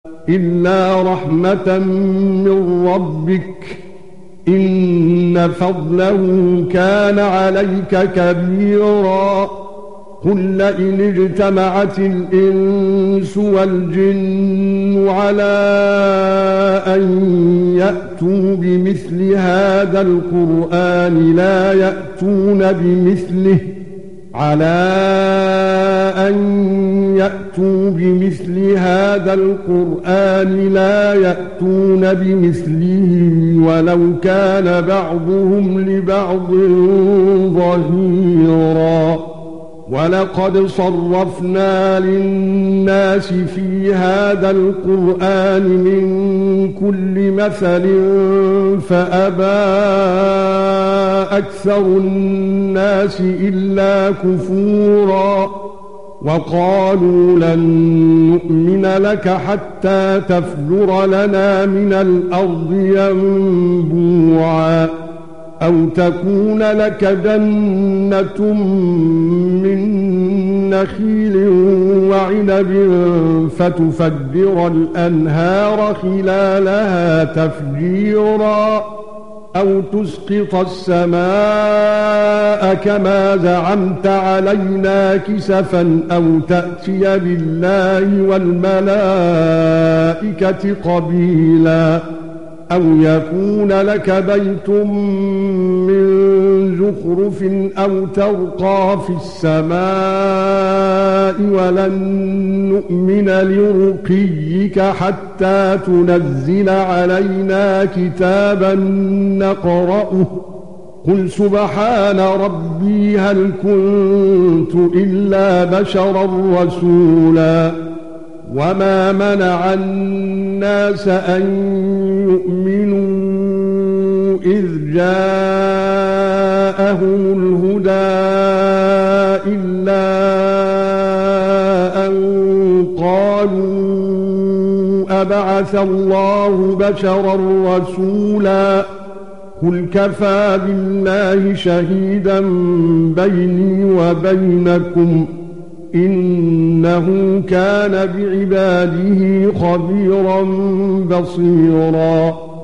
إلا رحمة من ربك إن فضله كان عليك كبيرا. قل لئن اجتمعت الإنس والجن على أن يأتوا بمثل هذا القرآن لا يأتون بمثله ولو كان بعضهم لبعض ظهيرا. ولقد صرفنا للناس في هذا القرآن من كل مثل فأبى أكثر الناس إلا كفورا. وقالوا لن نؤمن لك حتى تفجر لنا من الأرض ينبوعا أو تكون لك جنة من نخيل وعنب فتفجر الأنهار خلالها تفجيرا أو تسقط السماء كما زعمت علينا كسفا أو تأتي بالله والملائكة قبيلا أو يكون لك بيت من زخرف أو ترقى في السماء ولن نؤمن لرقيك حتى تنزل علينا كتابا نقرأه قل سبحان ربي هل كنت إلا بشرا رسولا. وما منع الناس أن يؤمنوا إذ جاءهم الهدى إلا أن قالوا أبعث الله بشرا رسولا قل كفى بالله شهيدا بيني وبينكم إنه كان بعباده خبيرا بصيرا.